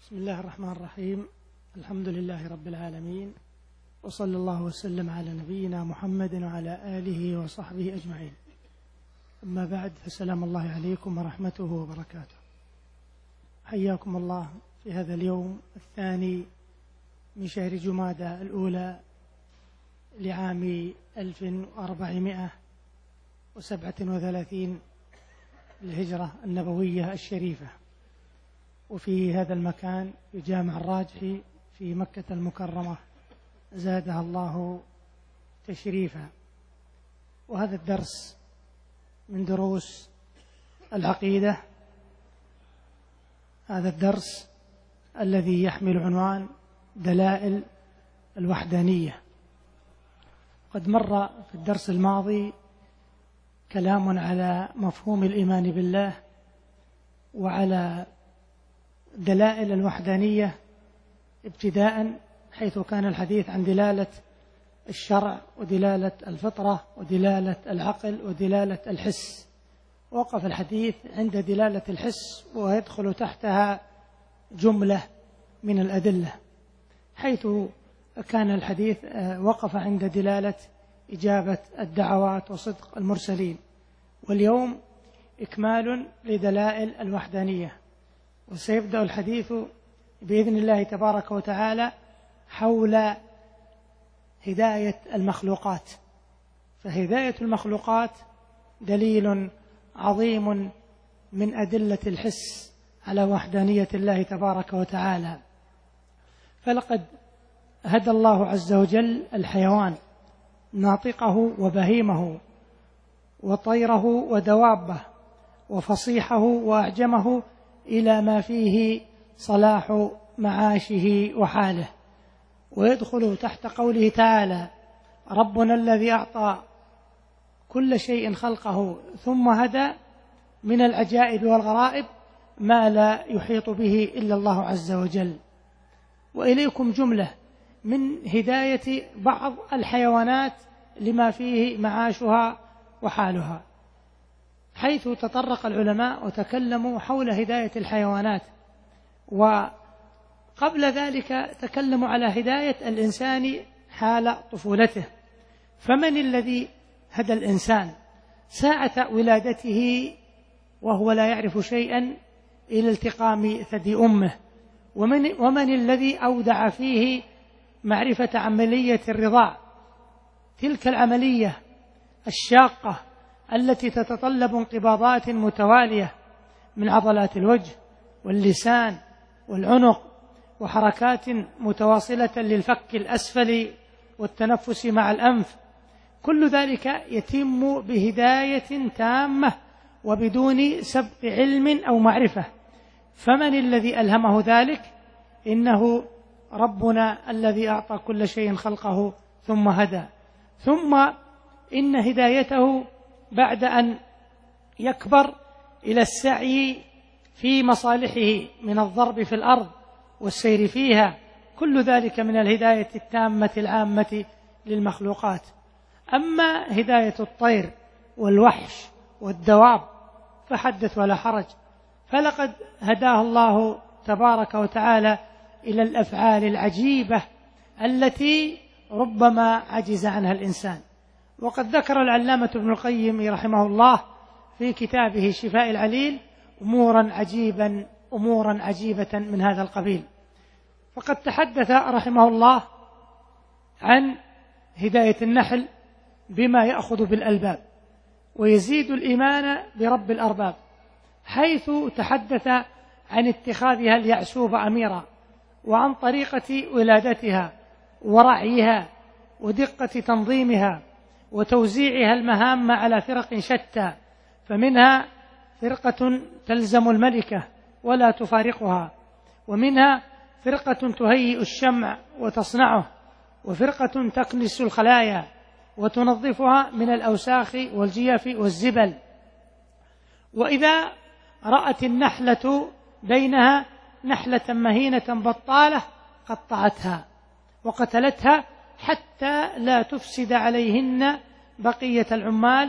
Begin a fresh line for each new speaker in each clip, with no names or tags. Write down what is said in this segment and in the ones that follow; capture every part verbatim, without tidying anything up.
بسم الله الرحمن الرحيم. الحمد لله رب العالمين، وصلى الله وسلم على نبينا محمد وعلى آله وصحبه أجمعين. أما بعد، فسلام الله عليكم ورحمته وبركاته. حياكم الله في هذا اليوم الثاني من شهر جمادى الأولى لعام ألف وأربعمائة وسبعة وثلاثين للهجرة النبوية الشريفة، وفي هذا المكان في جامع الراجحي في مكة المكرمة زادها الله تشريفا. وهذا الدرس من دروس العقيدة، هذا الدرس الذي يحمل عنوان دلائل الوحدانية. قد مر في الدرس الماضي كلام على مفهوم الإيمان بالله وعلى دلائل الوحدانية ابتداء، حيث كان الحديث عن دلالة الشرع ودلالة الفطرة ودلالة العقل ودلالة الحس. وقف الحديث عند دلالة الحس، ويدخل تحتها جملة من الأدلة، حيث كان الحديث وقف عند دلالة إجابة الدعوات وصدق المرسلين. واليوم إكمال لدلائل الوحدانية، وسيبدأ الحديث بإذن الله تبارك وتعالى حول هداية المخلوقات. فهداية المخلوقات دليل عظيم من أدلة الحس على وحدانية الله تبارك وتعالى. فلقد هدى الله عز وجل الحيوان، ناطقه وبهيمه وطيره ودوابه وفصيحه وأعجمه، إلى ما فيه صلاح معاشه وحاله. ويدخل تحت قوله تعالى: ربنا الذي أعطى كل شيء خلقه ثم هدى، من العجائب والغرائب ما لا يحيط به إلا الله عز وجل. وإليكم جملة من هداية بعض الحيوانات لما فيه معاشها وحالها، حيث تطرق العلماء وتكلموا حول هداية الحيوانات. وقبل ذلك تكلموا على هداية الإنسان حال طفولته. فمن الذي هدى الإنسان ساعة ولادته وهو لا يعرف شيئا إلى التقام ثدي أمه؟ ومن, ومن الذي أودع فيه معرفة عملية الرضاع، تلك العملية الشاقة التي تتطلب انقباضات متوالية من عضلات الوجه واللسان والعنق، وحركات متواصلة للفك الأسفل والتنفس مع الأنف. كل ذلك يتم بهداية تامة وبدون سبق علم أو معرفة. فمن الذي ألهمه ذلك؟ إنه ربنا الذي أعطى كل شيء خلقه ثم هدى. ثم إن هدايته بعد أن يكبر إلى السعي في مصالحه من الضرب في الأرض والسير فيها، كل ذلك من الهداية التامة العامة للمخلوقات. أما هداية الطير والوحش والدواب فحدث ولا حرج، فلقد هداه الله تبارك وتعالى إلى الأفعال العجيبة التي ربما عجز عنها الإنسان. وقد ذكر العلامة ابن القيم رحمه الله في كتابه شفاء العليل أمورا عجيبا أمورا عجيبة من هذا القبيل. فقد تحدث رحمه الله عن هداية النحل بما يأخذ بالألباب ويزيد الإيمان برب الأرباب، حيث تحدث عن اتخاذها اليعسوب أميرا، وعن طريقة ولادتها ورعيها ودقة تنظيمها وتوزيعها المهام على فرق شتى. فمنها فرقة تلزم الملكة ولا تفارقها، ومنها فرقة تهيئ الشمع وتصنعه، وفرقة تكنس الخلايا وتنظفها من الأوساخ والجيف والزبل. وإذا رأت النحلة بينها نحلة مهينة بطالة قطعتها وقتلتها حتى لا تفسد عليهن بقية العمال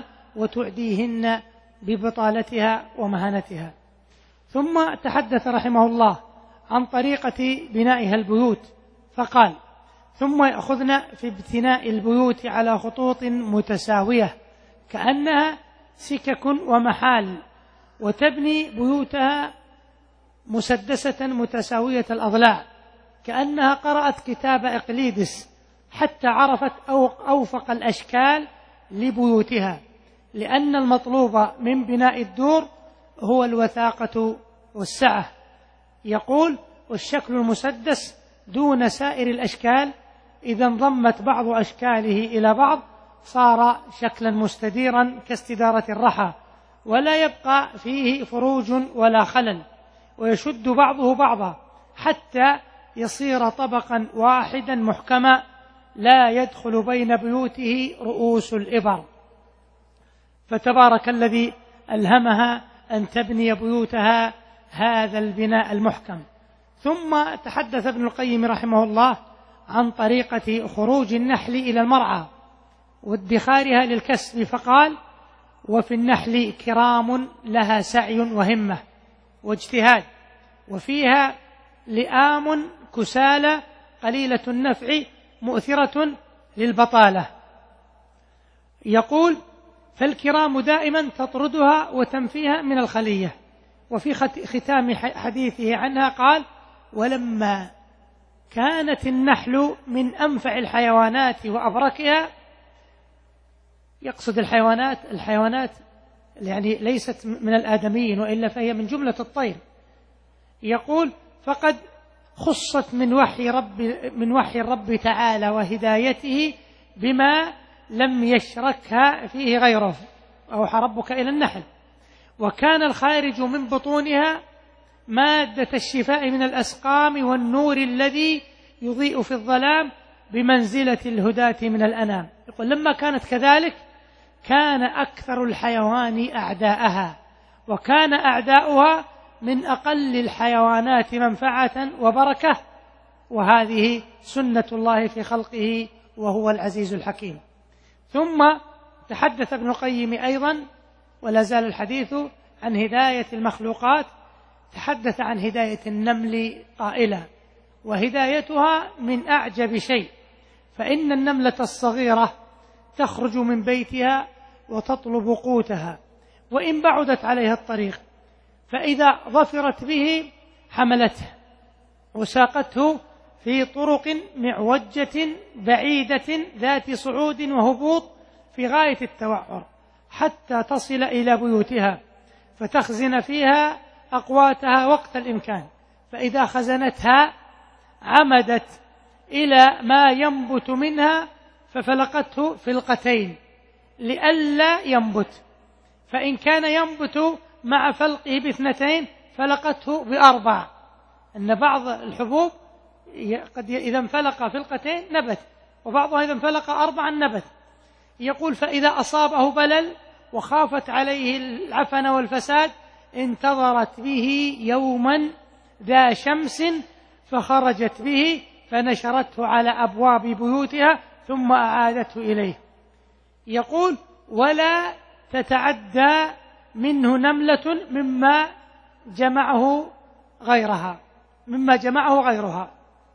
وتعديهن ببطالتها ومهانتها. ثم تحدث رحمه الله عن طريقة بنائها البيوت، فقال: ثم يأخذن في ابتناء البيوت على خطوط متساوية كأنها سكك ومحال، وتبني بيوتها مسدسة متساوية الأضلاع كأنها قرأت كتاب إقليدس حتى عرفت أوفق الأشكال لبيوتها، لأن المطلوب من بناء الدور هو الوثاقة والسعة. يقول: والشكل المسدس دون سائر الأشكال إذا انضمت بعض أشكاله إلى بعض صار شكلا مستديرا كاستدارة الرحى، ولا يبقى فيه فروج ولا خلل، ويشد بعضه بعضا حتى يصير طبقا واحدا محكما لا يدخل بين بيوته رؤوس الإبر. فتبارك الذي ألهمها أن تبني بيوتها هذا البناء المحكم. ثم تحدث ابن القيم رحمه الله عن طريقة خروج النحل إلى المرعى وادخارها للكسب، فقال: وفي النحل كرام لها سعي وهمة واجتهاد، وفيها لئام كسالى قليلة النفع مؤثرة للبطالة. يقول: فالكرام دائما تطردها وتنفيها من الخلية. وفي ختام حديثه عنها قال: ولما كانت النحل من أنفع الحيوانات وأبركها، يقصد الحيوانات الحيوانات يعني ليست من الآدميين وإلا فهي من جملة الطير. يقول: فقد خصت من وحي رب من وحي الرب تعالى وهدايته بما لم يشركها فيه غيره. أوحى ربك إلى النحل، وكان الخارج من بطونها مادة الشفاء من الأسقام والنور الذي يضيء في الظلام بمنزلة الهداة من الأنام. يقول: لما كانت كذلك كان أكثر الحيوان أعداءها، وكان أعداؤها من أقل الحيوانات منفعة وبركة، وهذه سنة الله في خلقه وهو العزيز الحكيم. ثم تحدث ابن القيم أيضا، ولا زال الحديث عن هداية المخلوقات، تحدث عن هداية النمل قائلا: وهدايتها من أعجب شيء، فإن النملة الصغيرة تخرج من بيتها وتطلب قوتها وإن بعدت عليها الطريق، فإذا ظفرت به حملته وساقته في طرق معوجة بعيدة ذات صعود وهبوط في غاية التوعر حتى تصل إلى بيوتها، فتخزن فيها أقواتها وقت الإمكان، فإذا خزنتها عمدت إلى ما ينبت منها ففلقته فلقتين لئلا ينبت، فإن كان ينبت مع فلقه باثنتين فلقته بأربع، أن بعض الحبوب قد إذا انفلق فلقتين نبت، وبعضها إذا انفلق أربعا نبت. يقول: فإذا أصابه بلل وخافت عليه العفن والفساد انتظرت به يوما ذا شمس فخرجت به فنشرته على أبواب بيوتها ثم أعادته إليه. يقول: ولا تتعدى منه نملة مما جمعه غيرها مما جمعه غيرها.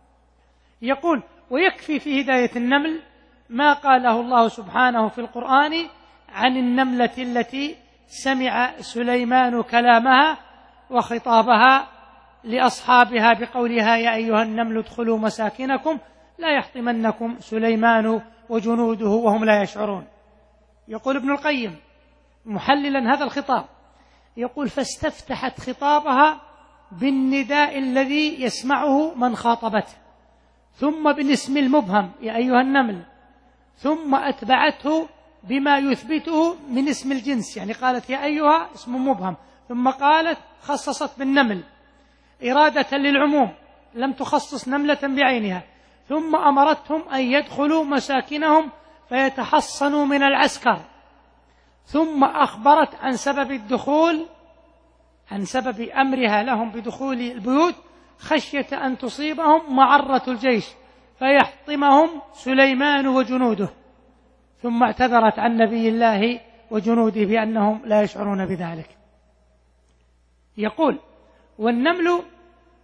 يقول: ويكفي في هداية النمل ما قاله الله سبحانه في القرآن عن النملة التي سمع سليمان كلامها وخطابها لأصحابها بقولها: يا أيها النمل ادخلوا مساكنكم لا يحطمنكم سليمان وجنوده وهم لا يشعرون. يقول ابن القيم محللا هذا الخطاب، يقول: فاستفتحت خطابها بالنداء الذي يسمعه من خاطبته، ثم بالاسم المبهم يا أيها النمل، ثم أتبعته بما يثبته من اسم الجنس، يعني قالت يا أيها اسم مبهم، ثم قالت خصصت بالنمل إرادة للعموم لم تخصص نملة بعينها، ثم أمرتهم أن يدخلوا مساكنهم فيتحصنوا من العسكر، ثم أخبرت عن سبب الدخول عن سبب أمرها لهم بدخول البيوت خشية أن تصيبهم معرة الجيش فيحطمهم سليمان وجنوده، ثم اعتذرت عن نبي الله وجنوده بأنهم لا يشعرون بذلك. يقول: والنمل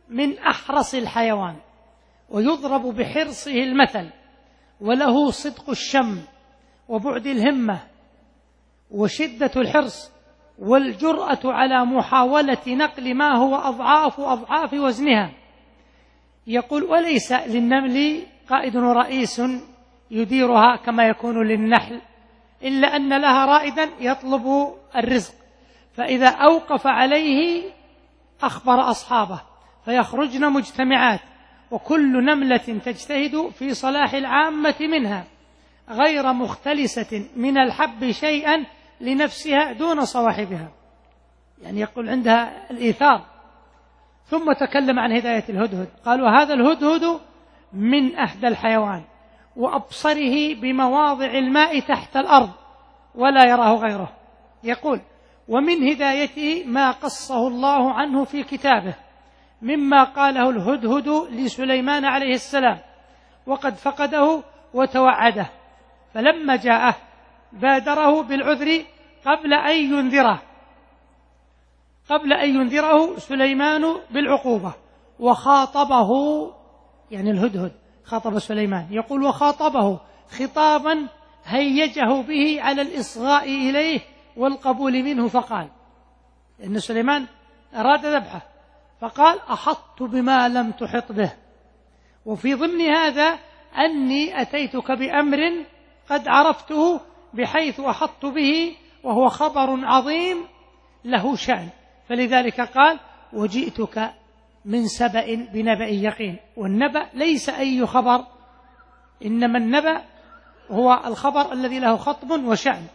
من أحرص الحيوان، ويضرب بحرصه المثل، وله صدق الشم وبعد الهمة وشدة الحرص والجرأة على محاولة نقل ما هو أضعاف أضعاف وزنها. يقول: وليس للنمل قائد ورئيس يديرها كما يكون للنحل، إلا أن لها رائدا يطلب الرزق، فإذا أوقف عليه أخبر أصحابه فيخرجن مجتمعات، وكل نملة تجتهد في صلاح العامة منها غير مختلسة من الحب شيئا لنفسها دون صواحبها، يعني يقول عندها الإيثار. ثم تكلم عن هداية الهدهد، قالوا: هذا الهدهد من أهدى الحيوان، وأبصره بمواضع الماء تحت الأرض ولا يراه غيره. يقول: ومن هدايته ما قصه الله عنه في كتابه مما قاله الهدهد لسليمان عليه السلام وقد فقده وتوعده، فلما جاءه بادره بالعذر قبل أن ينذره قبل أن ينذره سليمان بالعقوبة، وخاطبه، يعني الهدهد خاطب سليمان، يقول: وخاطبه خطابا هيجه به على الإصغاء إليه والقبول منه، فقال، لأن سليمان أراد ذبحه، فقال: أحطت بما لم تحط به، وفي ضمن هذا أني أتيتك بأمر قد عرفته بحيث أحطت به، وهو خبر عظيم له شأن، فلذلك قال: وجئتك من سبأ بنبأ يقين. والنبأ ليس أي خبر، إنما النبأ هو الخبر الذي له خطب وشأن.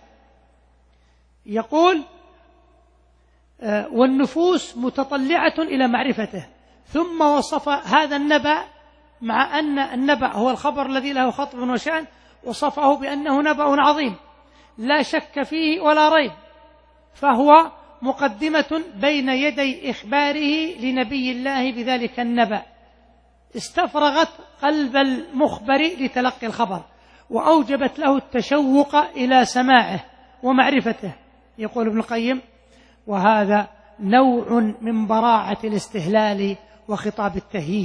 يقول: والنفوس متطلعة إلى معرفته، ثم وصف هذا النبأ، مع أن النبأ هو الخبر الذي له خطب وشأن، وصفه بأنه نبأ عظيم لا شك فيه ولا ريب، فهو مقدمة بين يدي إخباره لنبي الله بذلك النبأ، استفرغت قلب المخبر لتلقي الخبر، وأوجبت له التشوق إلى سماعه ومعرفته. يقول ابن القيم: وهذا نوع من براعة الاستهلال وخطاب التهييج.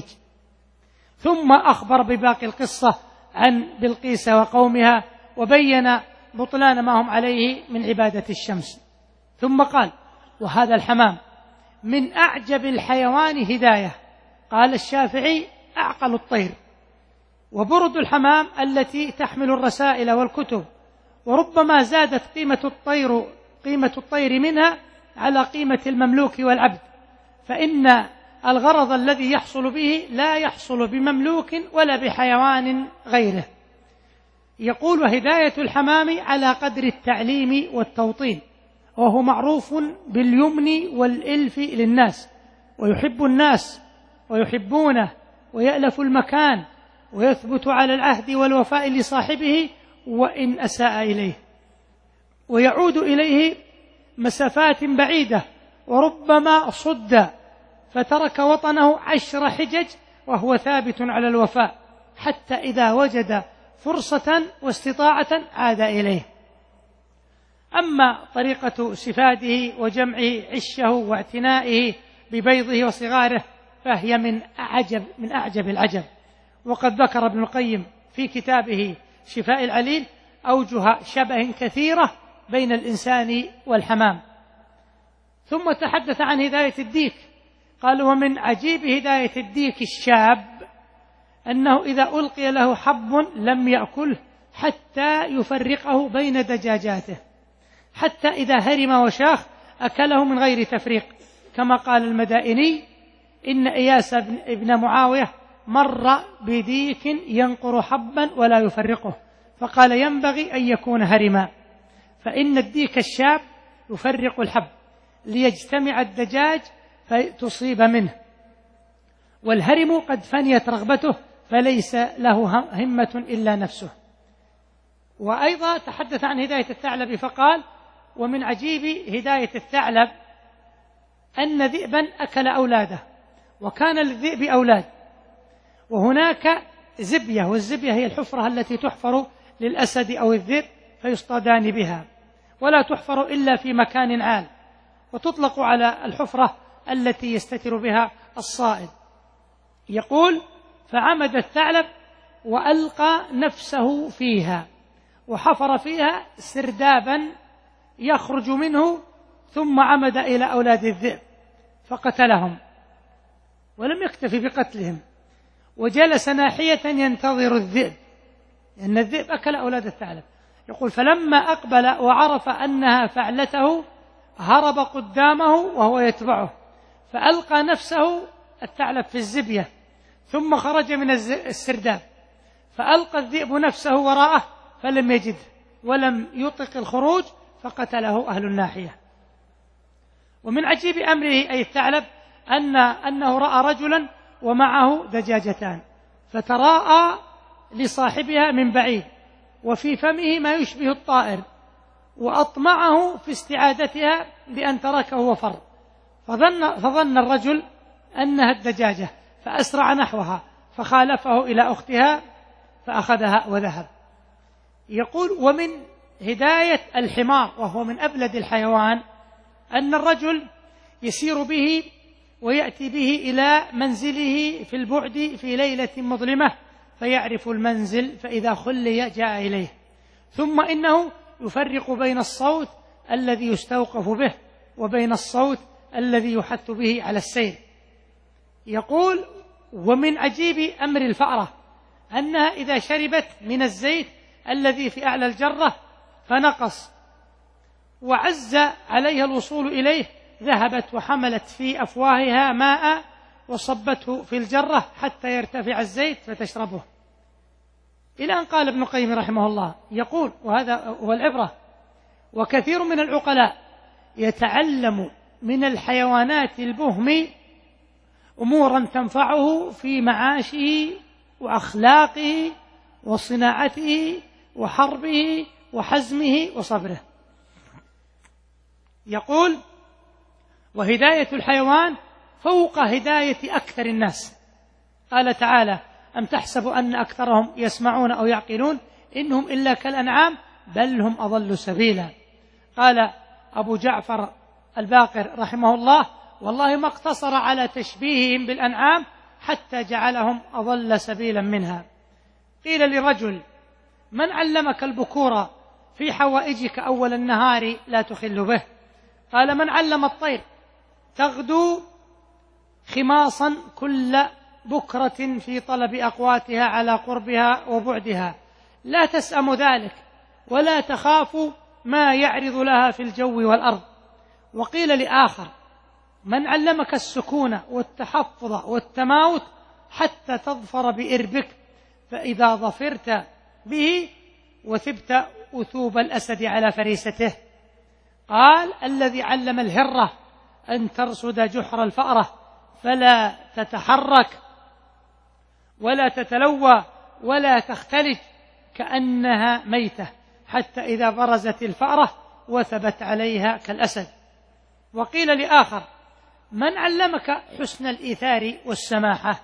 ثم أخبر بباقي القصة عن بلقيس وقومها، وبين بطلان ما هم عليه من عبادة الشمس. ثم قال: وهذا الحمام من أعجب الحيوان هداية. قال الشافعي: أعقل الطير. وبرد الحمام التي تحمل الرسائل والكتب، وربما زادت قيمة الطير قيمة الطير منها على قيمة المملوك والعبد، فإن الغرض الذي يحصل به لا يحصل بمملوك ولا بحيوان غيره. يقول: وهداية الحمام على قدر التعليم والتوطين، وهو معروف باليمن والإلف للناس، ويحب الناس ويحبونه، ويألف المكان، ويثبت على العهد والوفاء لصاحبه وإن أساء إليه، ويعود إليه مسافات بعيدة، وربما صد فترك وطنه عشر حجج وهو ثابت على الوفاء، حتى إذا وجد فرصة واستطاعة عاد إليه. أما طريقة سفاده وجمعه عشه واعتنائه ببيضه وصغاره فهي من أعجب من أعجب العجب. وقد ذكر ابن القيم في كتابه شفاء العليل أوجه شبه كثيرة بين الإنسان والحمام. ثم تحدث عن هداية الديك، قال: ومن عجيب هداية الديك الشاب أنه إذا ألقي له حب لم يأكله حتى يفرقه بين دجاجاته، حتى إذا هرم وشاخ أكله من غير تفريق، كما قال المدائني: إن إياس ابن معاوية مر بديك ينقر حبا ولا يفرقه، فقال: ينبغي أن يكون هرما، فإن الديك الشاب يفرق الحب ليجتمع الدجاج فتصيب منه، والهرم قد فنيت رغبته فليس له همة إلا نفسه. وأيضا تحدث عن هداية الثعلب فقال: ومن عجيب هداية الثعلب أن ذئبا أكل أولاده، وكان للذئب أولاد، وهناك زبية، والزبية هي الحفرة التي تحفر للأسد أو الذئب فيصطادان بها، ولا تحفر إلا في مكان عال، وتطلق على الحفرة التي يستتر بها الصائد. يقول: فعمد الثعلب وألقى نفسه فيها وحفر فيها سردابا يخرج منه، ثم عمد إلى أولاد الذئب فقتلهم، ولم يكتفي بقتلهم، وجلس ناحية ينتظر الذئب، لأن الذئب أكل أولاد الثعلب. يقول: فلما أقبل وعرف أنها فعلته هرب قدامه وهو يتبعه، فألقى نفسه الثعلب في الزبية، ثم خرج من السرداب، فألقى الذئب نفسه وراءه فلم يجده ولم يطق الخروج، فقتله أهل الناحية. ومن عجيب أمره أي الثعلب أن أنه رأى رجلا ومعه دجاجتان، فتراءى لصاحبها من بعيد وفي فمه ما يشبه الطائر، وأطمعه في استعادتها بأن تركه وفر، فظن, فظن الرجل أنها الدجاجة، فأسرع نحوها فخالفه إلى أختها فأخذها وذهب. يقول: ومن هداية الحمار وهو من أبلد الحيوان أن الرجل يسير به ويأتي به إلى منزله في البعد في ليلة مظلمة، فيعرف المنزل، فإذا خلي جاء إليه، ثم إنه يفرق بين الصوت الذي يستوقف به وبين الصوت الذي يحث به على السير. يقول: ومن عجيب أمر الفأرة أنها إذا شربت من الزيت الذي في أعلى الجرة فنقص وعز عليها الوصول إليه، ذهبت وحملت في أفواهها ماء وصبته في الجرة حتى يرتفع الزيت فتشربه، إلى أن قال ابن القيم رحمه الله، يقول: وهذا هو العبرة: وكثير من العقلاء يتعلم من الحيوانات البهم أمورا تنفعه في معاشه وأخلاقه وصناعته وحربه وحزمه وصبره. يقول: وهداية الحيوان فوق هداية أكثر الناس. قال تعالى: أم تحسب أن أكثرهم يسمعون أو يعقلون إنهم إلا كالأنعام بل هم أضل سبيلا. قال أبو جعفر الباقر رحمه الله: والله ما اقتصر على تشبيههم بالأنعام حتى جعلهم أضل سبيلا منها. قيل لرجل: من علمك البكور في حوائجك أول النهار لا تخل به؟ قال: من علم الطير تغدو خماصا كل بكرة في طلب أقواتها على قربها وبعدها، لا تسأم ذلك ولا تخاف ما يعرض لها في الجو والأرض. وقيل لآخر: من علمك السكون والتحفظ والتماوت حتى تظفر بإربك، فإذا ظفرت به وثبت أثوب الأسد على فريسته. قال: الذي علم الهرة أن ترصد جحر الفأرة فلا تتحرك ولا تتلوى ولا تختلج كأنها ميتة، حتى إذا برزت الفأرة وثبت عليها كالأسد. وقيل لآخر: من علمك حسن الإيثار والسماحة؟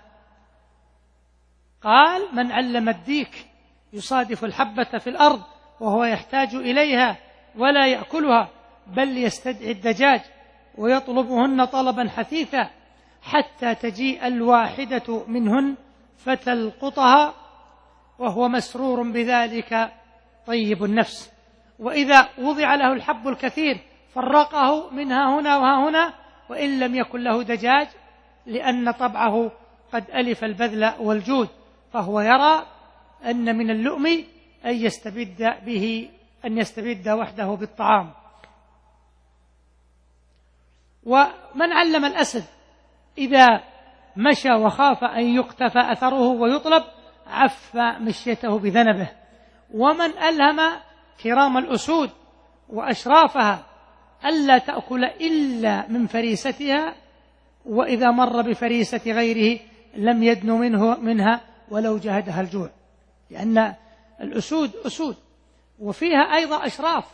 قال: من علم الديك يصادف الحبة في الأرض وهو يحتاج إليها ولا يأكلها، بل يستدعي الدجاج ويطلبهن طلبا حثيثا حتى تجيء الواحدة منهن فتلقطها وهو مسرور بذلك طيب النفس، وإذا وضع له الحب الكثير فرقه منها هنا وها هنا وإن لم يكن له دجاج، لأن طبعه قد ألف البذل والجود، فهو يرى أن من اللؤم أن يستبد به أن يستبد وحده بالطعام. ومن علم الأسد إذا مشى وخاف أن يقتفى أثره ويطلب عف مشيته بذنبه. ومن ألهم كرام الأسود وأشرافها ألا تأكل إلا من فريستها، وإذا مر بفريسة غيره لم يدن منه منها ولو جهدها الجوع، لأن الأسود أسود وفيها أيضا أشراف.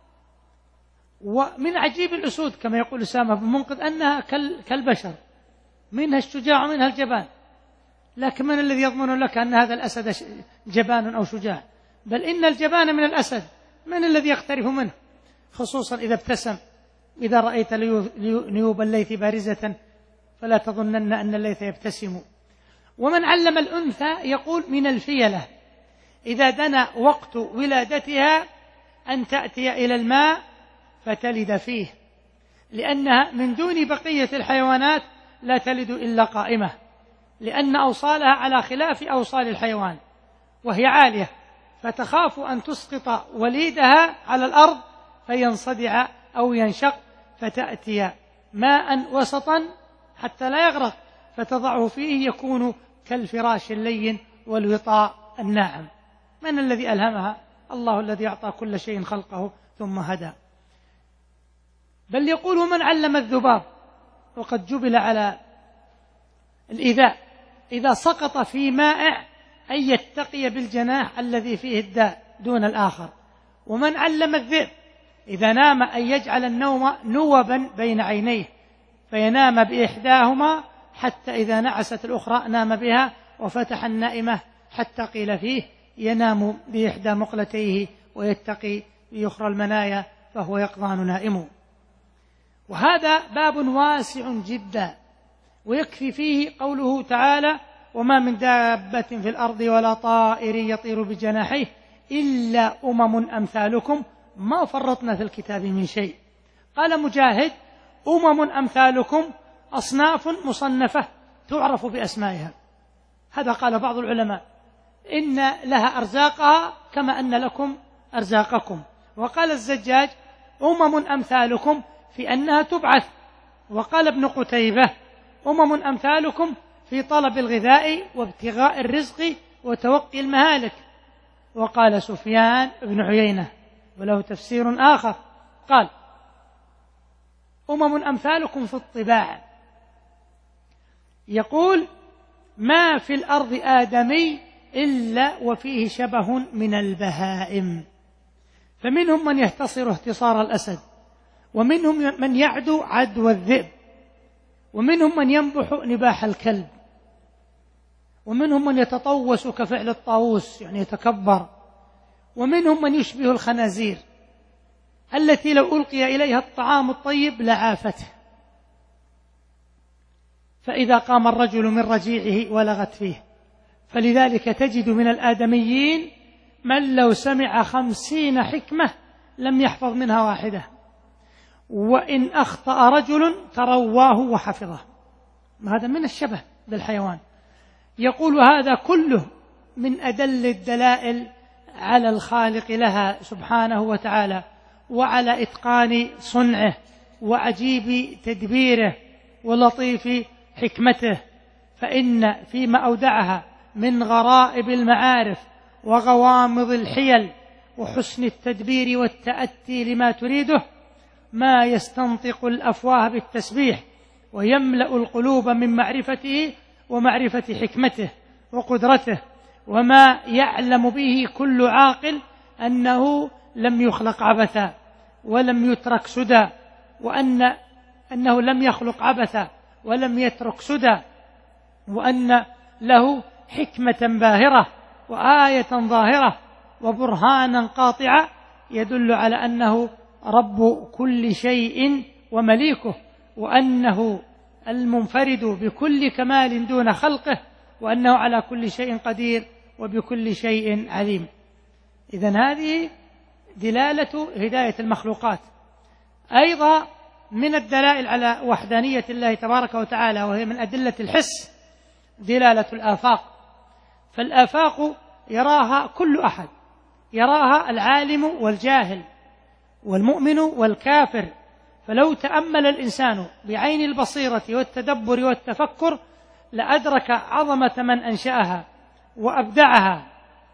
ومن عجيب الأسود كما يقول أسامة بن منقذ أنها كالبشر، منها الشجاع ومنها الجبان، لكن من الذي يضمن لك أن هذا الأسد جبان أو شجاع؟ بل إن الجبان من الأسد، من الذي يقترف منه؟ خصوصا إذا ابتسم. إذا رأيت نيوب الليث بارزة فلا تظنن أن الليث يبتسم. ومن علم الأنثى يقول من الفيلة إذا دنا وقت ولادتها أن تأتي إلى الماء فتلد فيه، لأنها من دون بقية الحيوانات لا تلد إلا قائمة، لأن أوصالها على خلاف أوصال الحيوان، وهي عالية، فتخاف أن تسقط وليدها على الأرض فينصدع أو ينشق، فتأتي ماء وسطا حتى لا يغرق فتضعه فيه، يكون كالفراش اللين والوطاء الناعم. من الذي ألهمها؟ الله الذي أعطى كل شيء خلقه ثم هدى. بل يقول من علم الذباب، وقد جبل على الإيذاء، إذا سقط في مائع أن يتقي بالجناح الذي فيه الداء دون الآخر. ومن علم الذئب إذا نام أن يجعل النوم نوبا بين عينيه فينام بإحداهما حتى إذا نعست الأخرى نام بها، وفتح النائمة حتى قيل فيه ينام بإحدى مقلتيه ويتقي بأخرى المنايا فهو يقظان نائم. وهذا باب واسع جدا، ويكفي فيه قوله تعالى وما من دابة في الأرض ولا طائر يطير بجناحيه إلا أمم أمثالكم ما فرطنا في الكتاب من شيء. قال مجاهد أمم أمثالكم أصناف مصنفة تعرف بأسمائها. هذا قال بعض العلماء إن لها أرزاقها كما أن لكم أرزاقكم. وقال الزجاج أمم أمثالكم في أنها تبعث. وقال ابن قتيبة أمم أمثالكم في طلب الغذاء وابتغاء الرزق وتوقي المهالك. وقال سفيان بن عيينة وله تفسير آخر قال أمم أمثالكم في الطباع، يقول ما في الأرض آدمي إلا وفيه شبه من البهائم، فمنهم من يهتصر اهتصار الأسد، ومنهم من يعدو عدو الذئب، ومنهم من ينبح نباح الكلب، ومنهم من يتطوس كفعل الطاووس يعني يتكبر، ومنهم من يشبه الخنازير التي لو ألقي إليها الطعام الطيب لعافته، فإذا قام الرجل من رجيعه ولغت فيه. فلذلك تجد من الآدميين من لو سمع خمسين حكمة لم يحفظ منها واحدة، وإن أخطأ رجل ترواه وحفظه. هذا من الشبه بالحيوان. يقول هذا كله من أدل الدلائل على الخالق لها سبحانه وتعالى، وعلى إتقان صنعه وعجيب تدبيره ولطيف حكمته. فإن فيما أودعها من غرائب المعارف وغوامض الحيل وحسن التدبير والتأتي لما تريده ما يستنطق الأفواه بالتسبيح ويملأ القلوب من معرفته ومعرفة حكمته وقدرته، وما يعلم به كل عاقل أنه لم يخلق عبثا ولم يترك سدى، وأن أنه لم يخلق عبثا ولم يترك سدى، وأن له حكمة باهرة وآية ظاهرة وبرهانا قاطعة يدل على أنه رب كل شيء ومليكه، وأنه المنفرد بكل كمال دون خلقه، وأنه على كل شيء قدير وبكل شيء عليم. إذن هذه دلالة هداية المخلوقات. أيضا من الدلائل على وحدانية الله تبارك وتعالى وهي من أدلة الحس دلالة الآفاق. فالآفاق يراها كل أحد، يراها العالم والجاهل والمؤمن والكافر. فلو تأمل الإنسان بعين البصيرة والتدبر والتفكر لأدرك عظمة من أنشأها وأبدعها.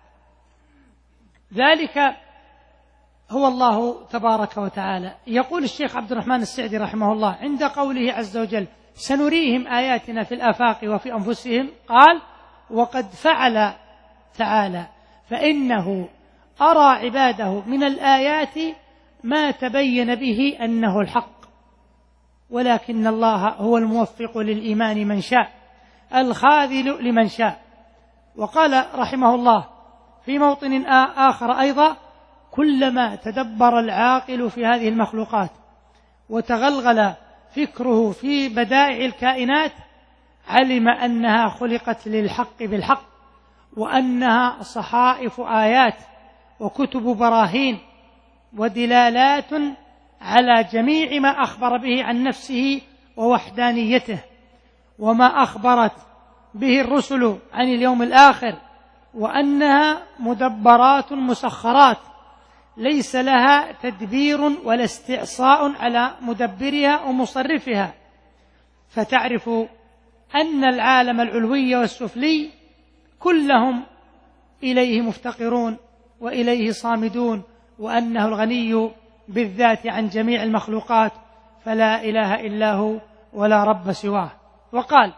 ذلك هو الله تبارك وتعالى. يقول الشيخ عبد الرحمن السعدي رحمه الله عند قوله عز وجل سنريهم آياتنا في الآفاق وفي أنفسهم، قال وقد فعل تعالى فإنه أرى عباده من الآيات ما تبين به أنه الحق، ولكن الله هو الموفق للإيمان من شاء الخاذل لمن شاء. وقال رحمه الله في موطن آخر أيضا كلما تدبر العاقل في هذه المخلوقات وتغلغل فكره في بدائع الكائنات علم أنها خلقت للحق بالحق، وأنها صحائف آيات وكتب براهين ودلالات على جميع ما أخبر به عن نفسه ووحدانيته، وما أخبرت به الرسل عن اليوم الآخر، وأنها مدبرات مسخرات ليس لها تدبير ولا استعصاء على مدبرها ومصرفها، فتعرف أن العالم العلوي والسفلي كلهم إليه مفتقرون وإليه صامدون، وأنه الغني بالذات عن جميع المخلوقات، فلا إله إلا هو ولا رب سواه. وقال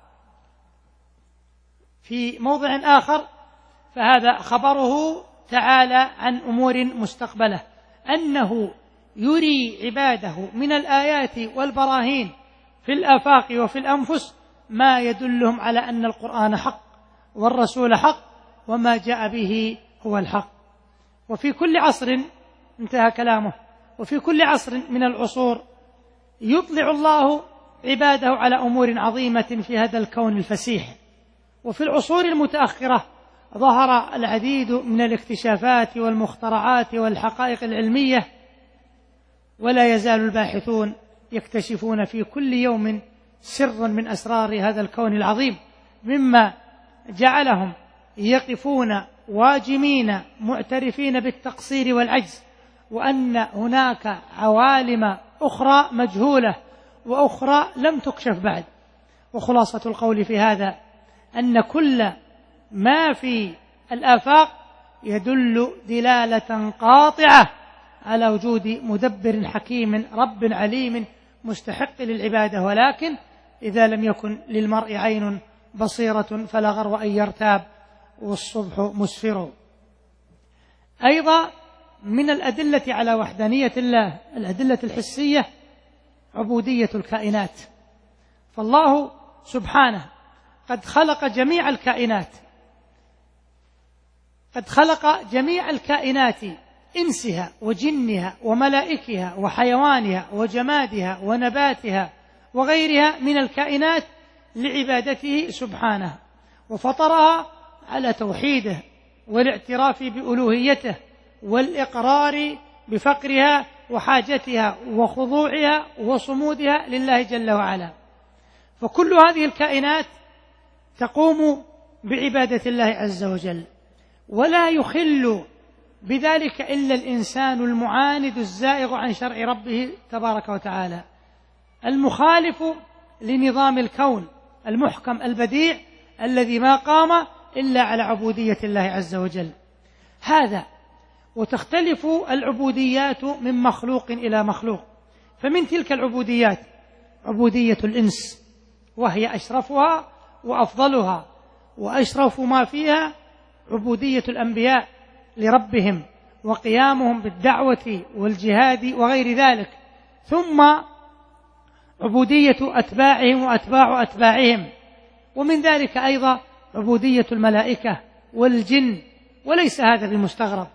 في موضع آخر، فهذا خبره تعالى عن أمور مستقبلة، أنه يري عباده من الآيات والبراهين في الآفاق وفي الأنفس ما يدلهم على أن القرآن حق والرسول حق وما جاء به هو الحق. وفي كل عصر، انتهى كلامه، وفي كل عصر من العصور يطلع الله عباده على أمور عظيمة في هذا الكون الفسيح. وفي العصور المتأخرة ظهر العديد من الاكتشافات والمخترعات والحقائق العلمية، ولا يزال الباحثون يكتشفون في كل يوم سرا من أسرار هذا الكون العظيم، مما جعلهم يقفون واجمين معترفين بالتقصير والعجز، وأن هناك عوالم أخرى مجهولة وأخرى لم تكشف بعد. وخلاصة القول في هذا أن كل ما في الآفاق يدل دلالة قاطعة على وجود مدبر حكيم رب عليم مستحق للعبادة، ولكن إذا لم يكن للمرء عين بصيرة فلا غرو أن يرتاب والصبح مسفر. أيضا من الأدلة على وحدانية الله، الأدلة الحسية، عبودية الكائنات. فالله سبحانه قد خلق جميع الكائنات، قد خلق جميع الكائنات، إنسها وجنها وملائكها وحيوانها وجمادها ونباتها وغيرها من الكائنات لعبادته سبحانه، وفطرها على توحيده والاعتراف بألوهيته والإقرار بفقرها وحاجتها وخضوعها وصمودها لله جل وعلا. فكل هذه الكائنات تقوم بعبادة الله عز وجل، ولا يخل بذلك إلا الإنسان المعاند الزائغ عن شرع ربه تبارك وتعالى، المخالف لنظام الكون المحكم البديع الذي ما قام إلا على عبودية الله عز وجل. هذا وتختلف العبوديات من مخلوق إلى مخلوق. فمن تلك العبوديات عبودية الإنس، وهي أشرفها وأفضلها، وأشرف ما فيها عبودية الأنبياء لربهم وقيامهم بالدعوة والجهاد وغير ذلك، ثم عبودية أتباعهم وأتباع أتباعهم، ومن ذلك أيضا عبودية الملائكة والجن، وليس هذا بمستغرب.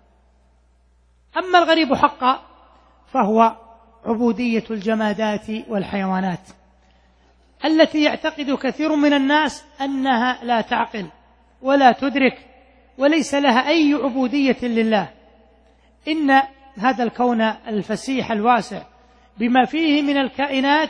أما الغريب حقا فهو عبودية الجمادات والحيوانات، التي يعتقد كثير من الناس أنها لا تعقل ولا تدرك وليس لها أي عبودية لله. إن هذا الكون الفسيح الواسع بما فيه من الكائنات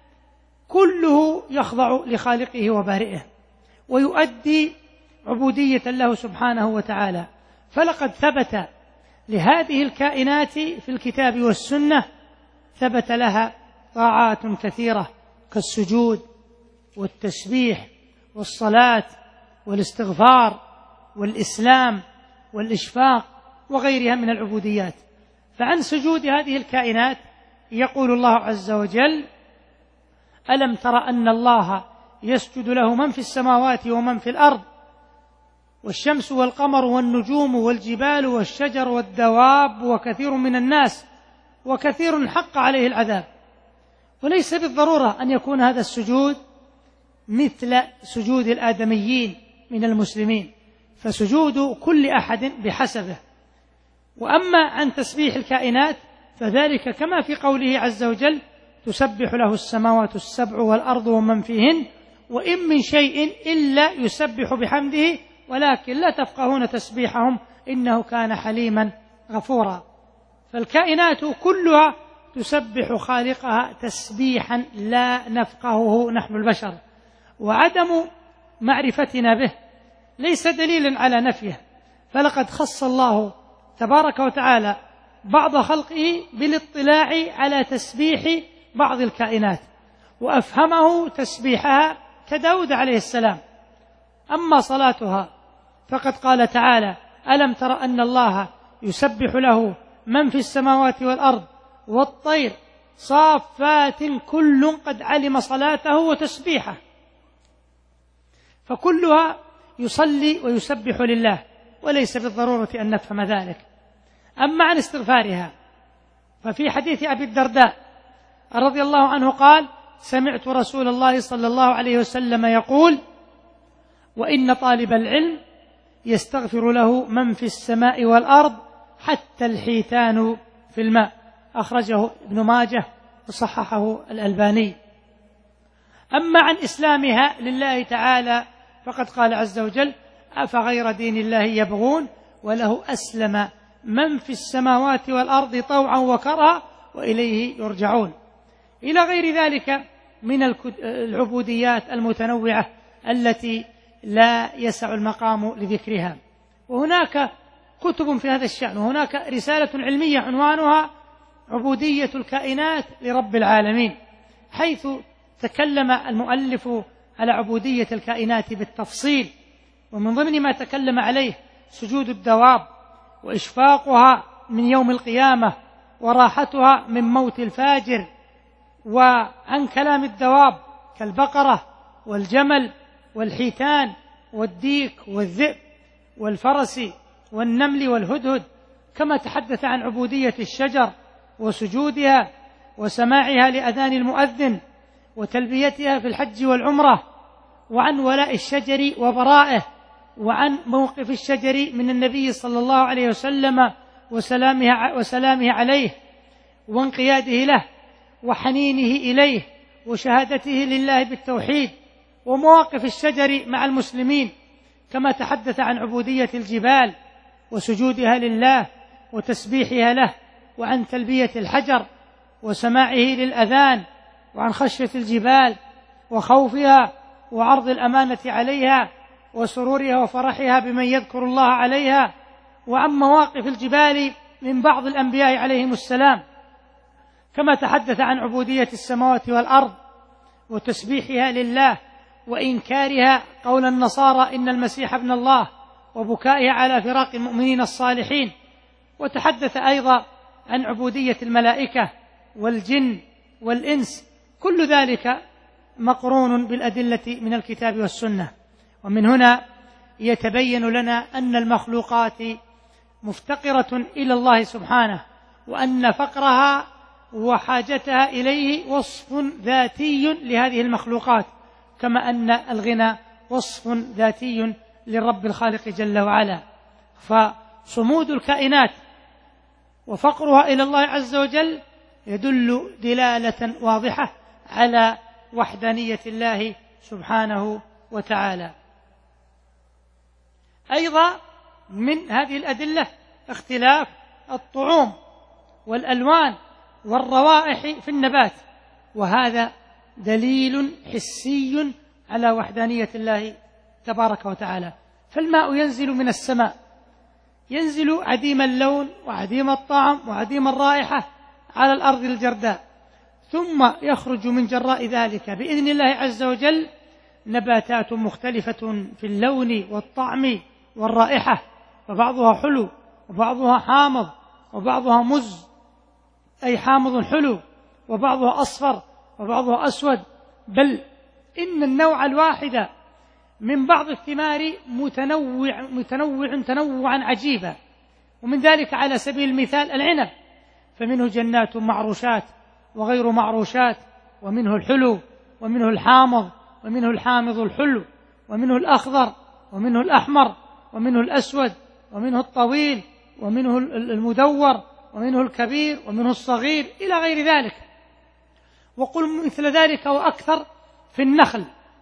كله يخضع لخالقه وبارئه ويؤدي عبودية له سبحانه وتعالى. فلقد ثبت لهذه الكائنات في الكتاب والسنة، ثبت لها طاعات كثيرة كالسجود والتسبيح والصلاة والاستغفار والإسلام والإشفاق وغيرها من العبوديات. فعن سجود هذه الكائنات يقول الله عز وجل: ألم تر أن الله يسجد له من في السماوات ومن في الأرض والشمس والقمر والنجوم والجبال والشجر والدواب وكثير من الناس وكثير حق عليه العذاب. وليس بالضرورة أن يكون هذا السجود مثل سجود الآدميين من المسلمين، فسجود كل أحد بحسبه. وأما عن تسبيح الكائنات فذلك كما في قوله عز وجل: تسبح له السماوات السبع والأرض ومن فيهن وإن من شيء إلا يسبح بحمده ولكن لا تفقهون تسبيحهم إنه كان حليما غفورا. فالكائنات كلها تسبح خالقها تسبيحا لا نفقهه نحن البشر، وعدم معرفتنا به ليس دليلا على نفيه، فلقد خص الله تبارك وتعالى بعض خلقه بالاطلاع على تسبيح بعض الكائنات وأفهمه تسبيحها كداود عليه السلام. أما صلاتها فقد قال تعالى: ألم تر أن الله يسبح له من في السماوات والأرض والطير صافات كل قد علم صلاته وتسبيحه. فكلها يصلي ويسبح لله، وليس بالضرورة أن نفهم ذلك. أما عن استغفارها ففي حديث أبي الدرداء رضي الله عنه قال: سمعت رسول الله صلى الله عليه وسلم يقول: وإن طالب العلم يستغفر له من في السماء والأرض حتى الحيتان في الماء. أخرجه ابن ماجه وصححه الألباني. أما عن إسلامها لله تعالى فقد قال عز وجل: أفغير دين الله يبغون وله أسلم من في السماوات والأرض طوعا وكرها وإليه يرجعون، إلى غير ذلك من العبوديات المتنوعة التي لا يسع المقام لذكرها. وهناك كتب في هذا الشأن، وهناك رسالة علمية عنوانها عبودية الكائنات لرب العالمين، حيث تكلم المؤلف على عبودية الكائنات بالتفصيل، ومن ضمن ما تكلم عليه سجود الدواب وإشفاقها من يوم القيامة وراحتها من موت الفاجر، وعن كلام الدواب كالبقرة والجمل والحيتان والديك والذئب والفرس والنمل والهدهد، كما تحدث عن عبودية الشجر وسجودها وسماعها لأذان المؤذن وتلبيتها في الحج والعمرة، وعن ولاء الشجر وبرائه، وعن موقف الشجر من النبي صلى الله عليه وسلم وسلامه, وسلامه عليه وانقياده له وحنينه إليه وشهادته لله بالتوحيد، ومواقف الشجر مع المسلمين، كما تحدث عن عبودية الجبال وسجودها لله وتسبيحها له، وعن تلبية الحجر وسماعه للأذان، وعن خشية الجبال وخوفها وعرض الأمانة عليها وسرورها وفرحها بمن يذكر الله عليها، وعن مواقف الجبال من بعض الأنبياء عليهم السلام، كما تحدث عن عبودية السماوات والأرض وتسبيحها لله وإنكارها قول النصارى إن المسيح ابن الله وبكائها على فراق المؤمنين الصالحين، وتحدث أيضا عن عبودية الملائكة والجن والإنس. كل ذلك مقرون بالأدلة من الكتاب والسنة. ومن هنا يتبين لنا أن المخلوقات مفتقرة إلى الله سبحانه، وأن فقرها وحاجتها إليه وصف ذاتي لهذه المخلوقات، كما أن الغنى وصف ذاتي للرب الخالق جل وعلا. فصمود الكائنات وفقرها إلى الله عز وجل يدل دلالة واضحة على وحدانية الله سبحانه وتعالى. أيضا من هذه الأدلة اختلاف الطعوم والألوان والروائح في النبات، وهذا دليل حسي على وحدانية الله تبارك وتعالى. فالماء ينزل من السماء، ينزل عديم اللون وعديم الطعم وعديم الرائحة على الأرض الجرداء، ثم يخرج من جراء ذلك بإذن الله عز وجل نباتات مختلفة في اللون والطعم والرائحة، وبعضها حلو وبعضها حامض وبعضها مز أي حامض حلو، وبعضها أصفر وبعضها أسود، بل إن النوع الواحد من بعض الثمار متنوع متنوع تنوعا عجيبا. ومن ذلك على سبيل المثال العنب، فمنه جنات معروشات وغير معروشات، ومنه الحلو ومنه الحامض ومنه الحامض الحلو، ومنه الأخضر ومنه الأحمر ومنه الأسود ومنه الطويل ومنه المدور ومنه الكبير ومنه الصغير إلى غير ذلك. وقل مثل ذلك وأكثر في النخل،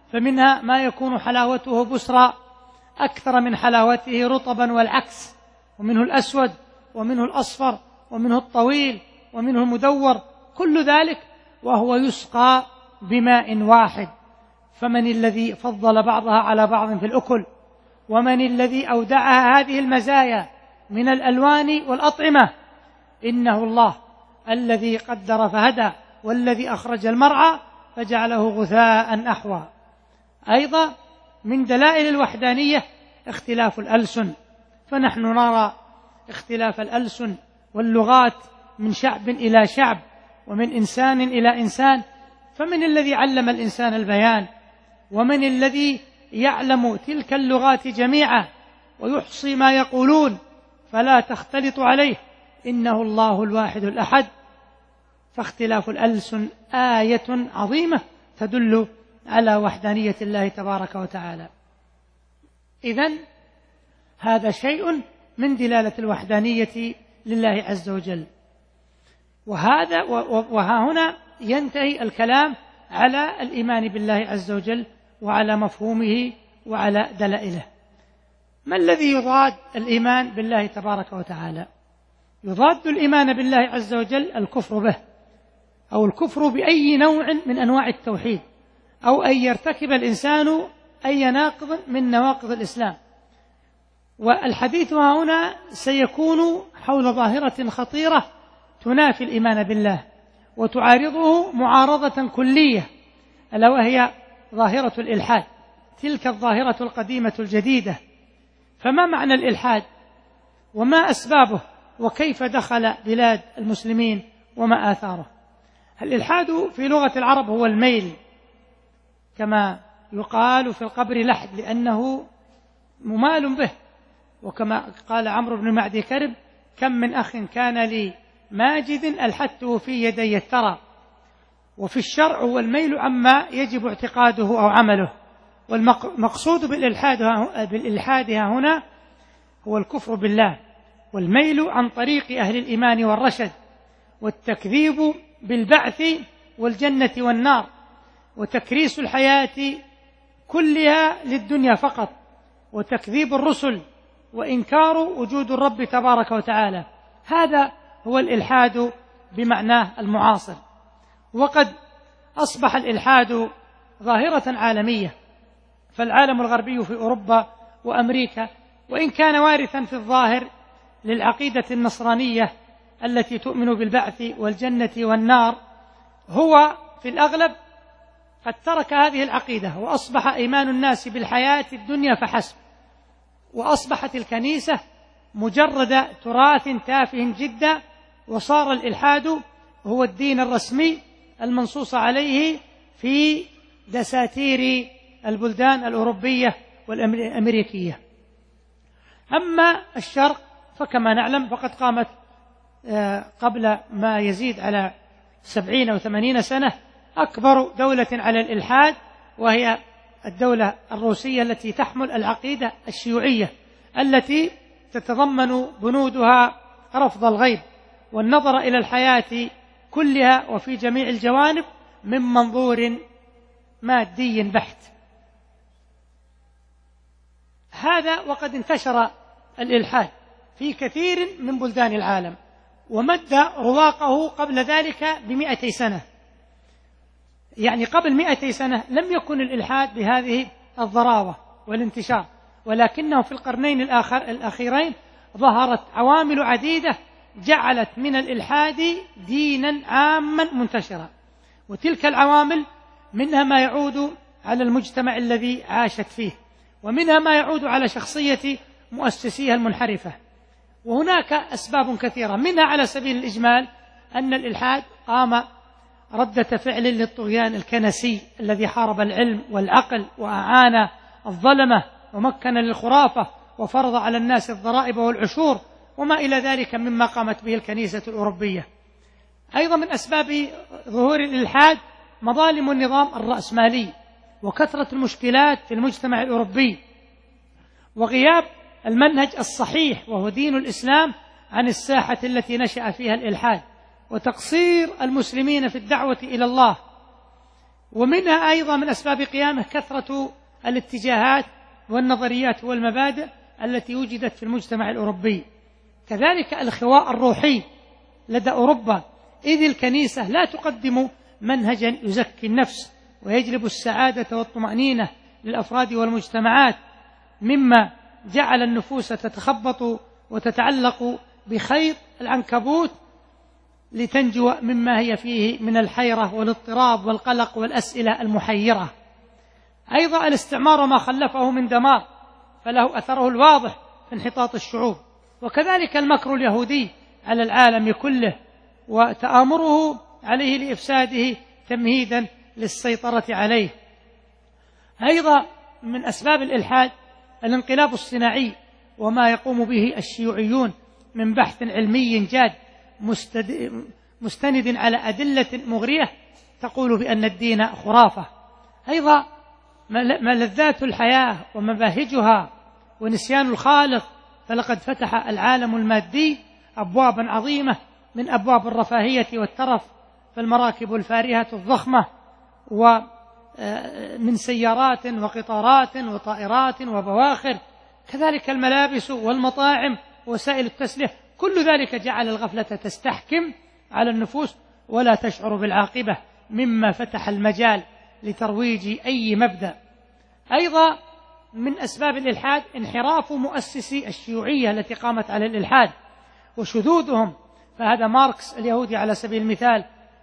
فمنها ما يكون حلاوته بسرى أكثر من حلاوته رطبا والعكس، ومنه الأسود ومنه الأصفر ومنه الطويل ومنه المدور، كل ذلك وهو يسقى بماء واحد. فمن الذي فضل بعضها على بعض في الأكل؟ ومن الذي أودعها هذه المزايا من الألوان والأطعمة؟ إنه الله الذي قدر فهدى، والذي أخرج المرعى فجعله غثاء أحوى. أيضا من دلائل الوحدانية اختلاف الألسن، فنحن نرى اختلاف الألسن واللغات من شعب إلى شعب ومن إنسان إلى إنسان، فمن الذي علم الإنسان البيان؟ ومن الذي يعلم تلك اللغات جميعا ويحصي ما يقولون فلا تختلط عليه؟ إنه الله الواحد الأحد. فاختلاف الألسن آية عظيمة تدل على وحدانية الله تبارك وتعالى. إذن هذا شيء من دلالة الوحدانية لله عز وجل. وهذا وها هنا ينتهي الكلام على الإيمان بالله عز وجل وعلى مفهومه وعلى دلائله. ما الذي يضاد الإيمان بالله تبارك وتعالى؟ يضاد الإيمان بالله عز وجل الكفر به، أو الكفر بأي نوع من أنواع التوحيد، أو أن يرتكب الإنسان أي ناقض من نواقض الإسلام. والحديث هنا سيكون حول ظاهرة خطيرة تنافي الإيمان بالله وتعارضه معارضة كلية، ألا وهي ظاهرة الإلحاد، تلك الظاهرة القديمة الجديدة. فما معنى الإلحاد؟ وما أسبابه؟ وكيف دخل بلاد المسلمين؟ وما آثاره؟ الإلحاد في لغة العرب هو الميل، كما يقال في القبر لحد لأنه ممال به، وكما قال عمرو بن معدي كرب: كم من أخ كان لي ماجد ألحدته في يدي الترى. وفي الشرع هو الميل عما يجب اعتقاده أو عمله. والمقصود بالإلحاد هنا هو الكفر بالله، والميل عن طريق أهل الإيمان والرشد، والتكذيب بالبعث والجنة والنار، وتكريس الحياة كلها للدنيا فقط، وتكذيب الرسل، وإنكار وجود الرب تبارك وتعالى. هذا هو الإلحاد بمعناه المعاصر. وقد أصبح الإلحاد ظاهرة عالمية، فالعالم الغربي في أوروبا وأمريكا، وإن كان وارثا في الظاهر للعقيدة النصرانية التي تؤمن بالبعث والجنة والنار، هو في الأغلب قد ترك هذه العقيدة، وأصبح إيمان الناس بالحياة الدنيا فحسب، وأصبحت الكنيسة مجرد تراث تافه جدا، وصار الإلحاد هو الدين الرسمي المنصوص عليه في دساتير البلدان الأوروبية والأمريكية. أما الشرق فكما نعلم فقد قامت قبل ما يزيد على سبعين أو ثمانين سنة أكبر دولة على الإلحاد، وهي الدولة الروسية التي تحمل العقيدة الشيوعية، التي تتضمن بنودها رفض الغيب والنظر إلى الحياة كلها وفي جميع الجوانب من منظور مادي بحت. هذا وقد انتشر الإلحاد في كثير من بلدان العالم، ومد رواقه قبل ذلك بمئتي سنة. يعني قبل مئتي سنة لم يكن الإلحاد بهذه الضراوة والانتشار، ولكنه في القرنين الآخر الأخيرين ظهرت عوامل عديدة جعلت من الإلحاد دينا عاما منتشرا، وتلك العوامل منها ما يعود على المجتمع الذي عاشت فيه، ومنها ما يعود على شخصية مؤسسيها المنحرفة. وهناك أسباب كثيرة، منها على سبيل الإجمال أن الإلحاد قام ردة فعل للطغيان الكنسي الذي حارب العلم والعقل وأعان الظلمة ومكن للخرافة وفرض على الناس الضرائب والعشور وما إلى ذلك مما قامت به الكنيسة الأوروبية. أيضا من أسباب ظهور الإلحاد مظالم النظام الرأسمالي وكثرة المشكلات في المجتمع الأوروبي، وغياب المنهج الصحيح وهو دين الإسلام عن الساحة التي نشأ فيها الإلحاد، وتقصير المسلمين في الدعوة إلى الله. ومنها أيضا من أسباب قيامه كثرة الاتجاهات والنظريات والمبادئ التي وجدت في المجتمع الأوروبي. كذلك الخواء الروحي لدى أوروبا، إذ الكنيسة لا تقدم منهجا يزكي النفس ويجلب السعادة والطمأنينة للأفراد والمجتمعات، مما جعل النفوس تتخبط وتتعلق بخيط العنكبوت لتنجو مما هي فيه من الحيرة والاضطراب والقلق والأسئلة المحيرة. أيضا الاستعمار وما خلفه من دمار فله أثره الواضح في انحطاط الشعوب، وكذلك المكر اليهودي على العالم كله وتآمره عليه لإفساده تمهيدا للسيطرة عليه. أيضا من أسباب الإلحاد الانقلاب الصناعي وما يقوم به الشيوعيون من بحث علمي جاد مستند على أدلة مغرية تقول بأن الدين خرافة. أيضا ملذات الحياة ومباهجها ونسيان الخالق، فلقد فتح العالم المادي أبوابا عظيمة من أبواب الرفاهية والترف، فالمراكب الفارهة الضخمة ومن سيارات وقطارات وطائرات وبواخر، كذلك الملابس والمطاعم ووسائل التسلية، كل ذلك جعل الغفلة تستحكم على النفوس ولا تشعر بالعاقبة، مما فتح المجال لترويج أي مبدأ. أيضا من أسباب الإلحاد انحراف مؤسسي الشيوعية التي قامت على الإلحاد وشذوذهم، فهذا ماركس اليهودي على سبيل المثال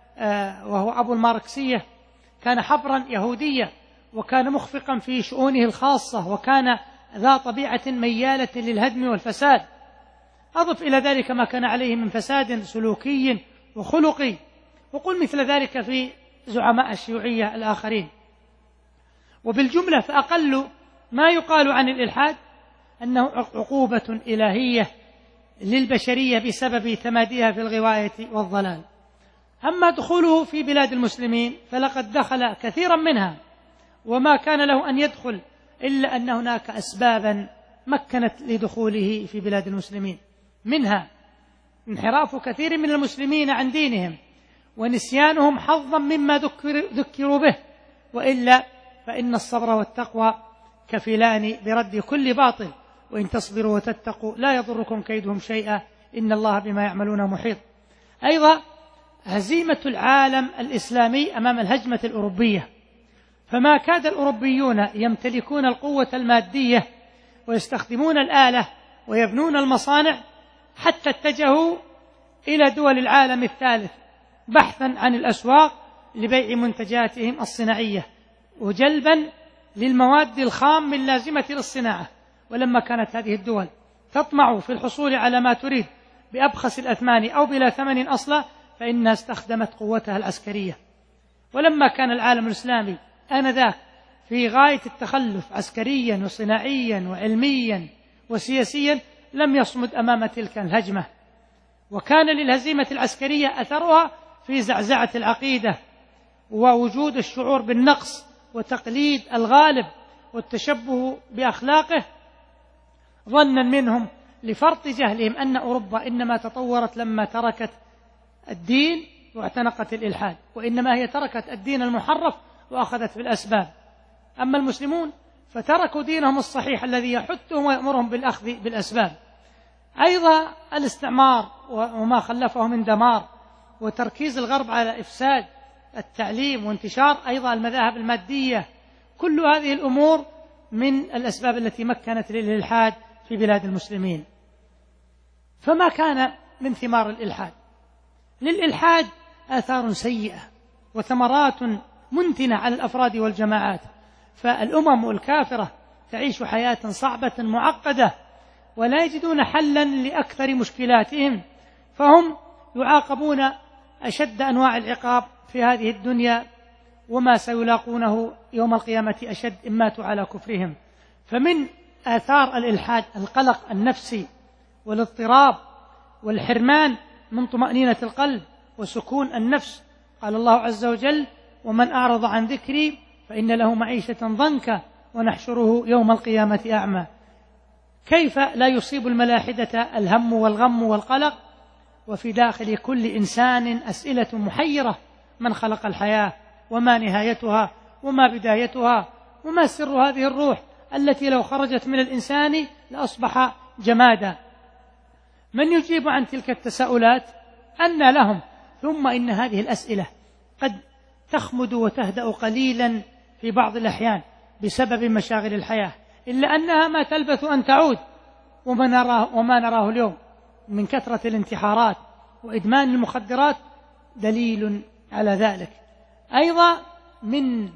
وهو أبو الماركسية كان حبرا يهوديا وكان مخفقا في شؤونه الخاصة وكان ذا طبيعة ميالة للهدم والفساد. أضف إلى ذلك ما كان عليه من فساد سلوكي وخلقي، وقل مثل ذلك في زعماء الشيوعية الآخرين. وبالجملة فأقل ما يقال عن الإلحاد أنه عقوبة إلهية للبشرية بسبب تماديها في الغواية والضلال. أما دخوله في بلاد المسلمين فلقد دخل كثيرا منها، وما كان له أن يدخل إلا أن هناك أسبابا مكنت لدخوله في بلاد المسلمين، منها انحراف كثير من المسلمين عن دينهم ونسيانهم حظا مما ذكروا به، وإلا فإن الصبر والتقوى كفلان برد كل باطل، وإن تصبروا وتتقوا لا يضركم كيدهم شيئا إن الله بما يعملون محيط. أيضا هزيمة العالم الإسلامي أمام الهجمة الأوروبية، فما كاد الأوروبيون يمتلكون القوة المادية ويستخدمون الآلة ويبنون المصانع حتى اتجهوا إلى دول العالم الثالث بحثا عن الأسواق لبيع منتجاتهم الصناعية وجلبا للمواد الخام اللازمة للصناعة. ولما كانت هذه الدول تطمع في الحصول على ما تريد بأبخس الأثمان أو بلا ثمن أصلا، فإنها استخدمت قوتها العسكرية. ولما كان العالم الإسلامي آنذاك في غاية التخلف عسكريا وصناعيا وعلميا وسياسيا، لم يصمد أمام تلك الهجمة، وكان للهزيمة العسكرية أثرها في زعزعة العقيدة ووجود الشعور بالنقص وتقليد الغالب والتشبه بأخلاقه، ظنا منهم لفرط جهلهم أن أوروبا إنما تطورت لما تركت الدين واعتنقت الإلحاد، وإنما هي تركت الدين المحرف وأخذت بالأسباب. أما المسلمون فتركوا دينهم الصحيح الذي يحثهم ويأمرهم بالأخذ بالأسباب. أيضا الاستعمار وما خلفه من دمار وتركيز الغرب على إفساد التعليم وانتشار أيضا المذاهب المادية، كل هذه الأمور من الأسباب التي مكنت للإلحاد في بلاد المسلمين. فما كان من ثمار الإلحاد؟ للإلحاد آثار سيئة وثمرات منتنة على الأفراد والجماعات، فالأمم الكافرة تعيش حياة صعبة معقدة ولا يجدون حلا لأكثر مشكلاتهم، فهم يعاقبون أشد أنواع العقاب في هذه الدنيا، وما سيلاقونه يوم القيامة أشد إن ماتوا على كفرهم. فمن آثار الإلحاد القلق النفسي والاضطراب والحرمان من طمأنينة القلب وسكون النفس. قال الله عز وجل: ومن أعرض عن ذكري فإن له معيشة ضنكا ونحشره يوم القيامة أعمى. كيف لا يصيب الملاحدة الهم والغم والقلق وفي داخل كل إنسان أسئلة محيرة: من خلق الحياة وما نهايتها وما بدايتها وما سر هذه الروح التي لو خرجت من الإنسان لأصبح جمادا. من يجيب عن تلك التساؤلات؟ أن لهم. ثم إن هذه الأسئلة قد تخمد وتهدأ قليلا في بعض الأحيان بسبب مشاغل الحياة، إلا أنها ما تلبث أن تعود. وما نراه, وما نراه اليوم من كثرة الانتحارات وإدمان المخدرات دليل على ذلك. أيضا من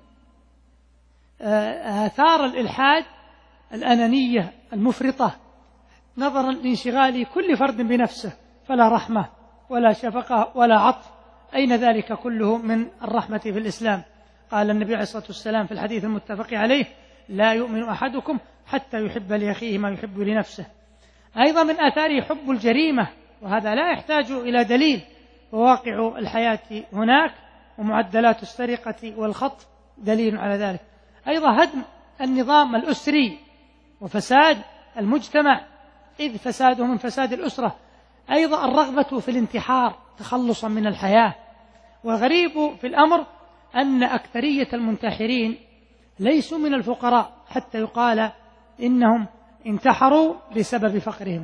آثار الإلحاد الأنانية المفرطة، نظرا لانشغال كل فرد بنفسه، فلا رحمة ولا شفقة ولا عطف. أين ذلك كله من الرحمة في الإسلام؟ قال النبي عليه الصلاة والسلام في الحديث المتفق عليه: لا يؤمن أحدكم حتى يحب لأخيه ما يحب لنفسه. أيضا من آثاره حب الجريمة، وهذا لا يحتاج إلى دليل، وواقع الحياة هناك ومعدلات السرقة والخطف دليل على ذلك. أيضا هدم النظام الأسري وفساد المجتمع، إذ فساده من فساد الأسرة. أيضا الرغبة في الانتحار تخلصا من الحياة. والغريب في الأمر أن أكثرية المنتحرين ليسوا من الفقراء حتى يقال إنهم انتحروا بسبب فقرهم،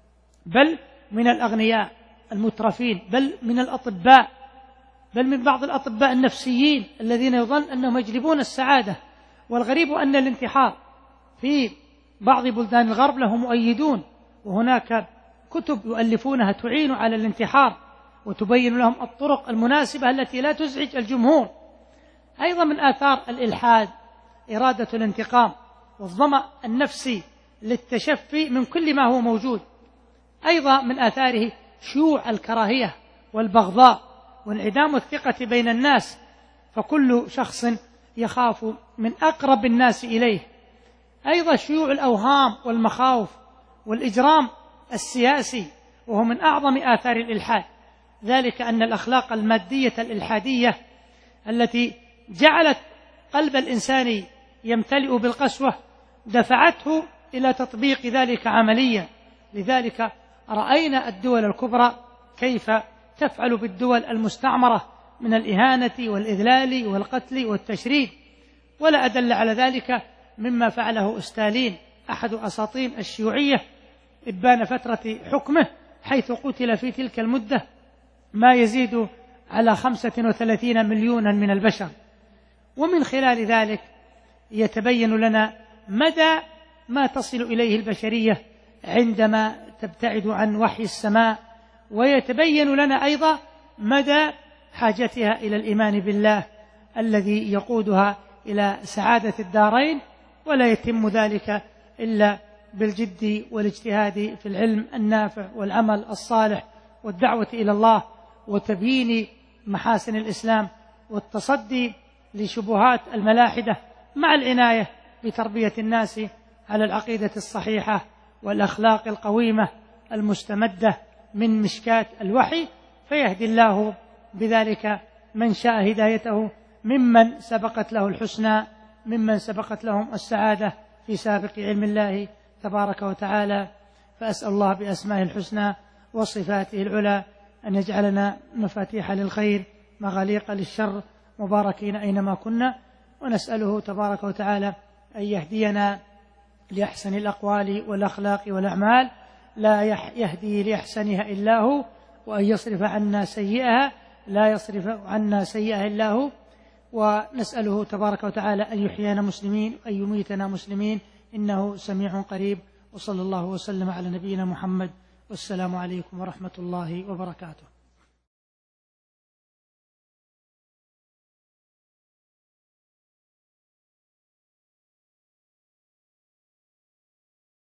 بل من الأغنياء المترفين، بل من الأطباء، بل من بعض الأطباء النفسيين الذين يظن أنهم يجلبون السعادة. والغريب أن الانتحار في بعض بلدان الغرب له مؤيدون، وهناك كتب يؤلفونها تعين على الانتحار وتبين لهم الطرق المناسبة التي لا تزعج الجمهور. أيضا من آثار الإلحاد إرادة الانتقام والظمأ النفسي للتشفي من كل ما هو موجود. أيضا من آثاره شيوع الكراهية والبغضاء وانعدام الثقة بين الناس، فكل شخص يخاف من أقرب الناس إليه. أيضا شيوع الأوهام والمخاوف والإجرام السياسي، وهو من أعظم آثار الإلحاد. ذلك أن الأخلاق المادية الإلحادية التي جعلت قلب الإنسان يمتلئ بالقسوة دفعته إلى تطبيق ذلك عمليا. لذلك رأينا الدول الكبرى كيف تفعل بالدول المستعمرة من الإهانة والإذلال والقتل والتشريد، ولا أدل على ذلك مما فعله ستالين أحد أساطين الشيوعية إبان فترة حكمه، حيث قتل في تلك المدة ما يزيد على خمسة وثلاثين مليونا من البشر. ومن خلال ذلك يتبين لنا مدى ما تصل إليه البشرية عندما تبتعد عن وحي السماء، ويتبين لنا أيضا مدى حاجتها إلى الإيمان بالله الذي يقودها إلى سعادة الدارين. ولا يتم ذلك إلا بالجد والاجتهاد في العلم النافع والعمل الصالح والدعوة إلى الله وتبيين محاسن الإسلام والتصدي لشبهات الملاحدة، مع العناية بتربية الناس على العقيدة الصحيحة والأخلاق القويمة المستمدة من مشكاة الوحي، فيهدي الله بذلك من شاء هدايته ممن سبقت له الحسنى، ممن سبقت لهم السعادة في سابق علم الله تبارك وتعالى. فأسأل الله بأسمائه الحسنى وصفاته العلى أن يجعلنا مفاتيح للخير مغاليق للشر مباركين أينما كنا، ونسأله تبارك وتعالى أن يهدينا لأحسن الأقوال والأخلاق والأعمال لا يهدي لأحسنها إلا هو، وأن يصرف عنا سيئها لا يصرف عنا سيئها إلا هو. ونسأله تبارك وتعالى أن يحيينا مسلمين وأن يميتنا مسلمين، إنه سميع قريب. وصلى الله وسلم على نبينا محمد، والسلام عليكم ورحمة الله وبركاته.